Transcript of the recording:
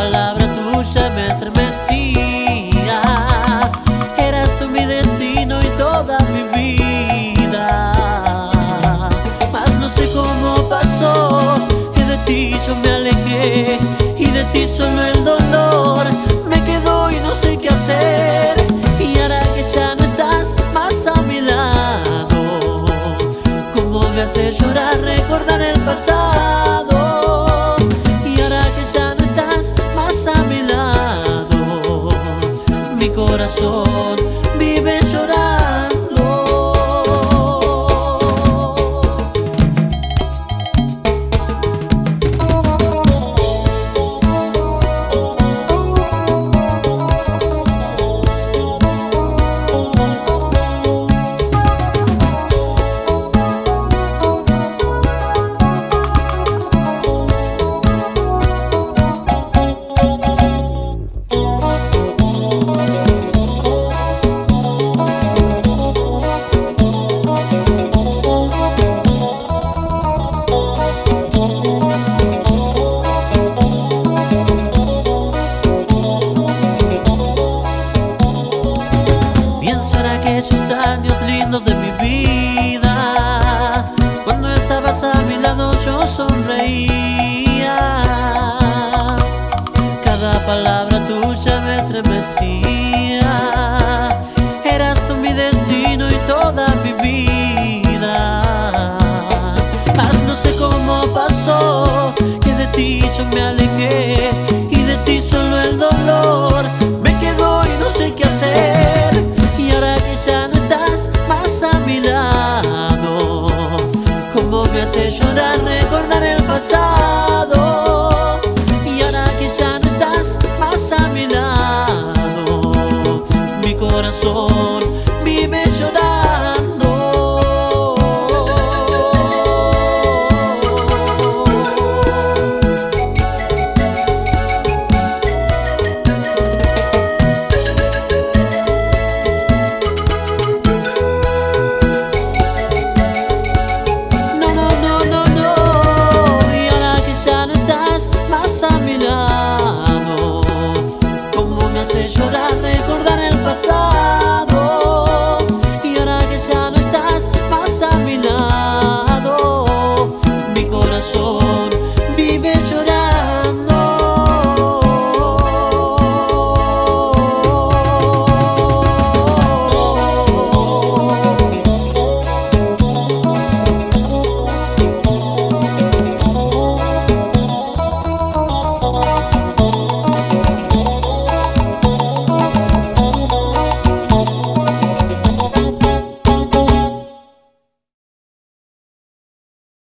palabra tuya me estremecía. Eras tú mi destino y toda mi vida. Mas no sé cómo pasó, que de ti yo me alejé, y de ti solo el dolor me quedó y no sé qué hacer. Y ahora que ya no estás más a mi lado, ¿cómo me hace llorar recordar el pasado? Y ahora que ya no estás más a mi lado, mi corazón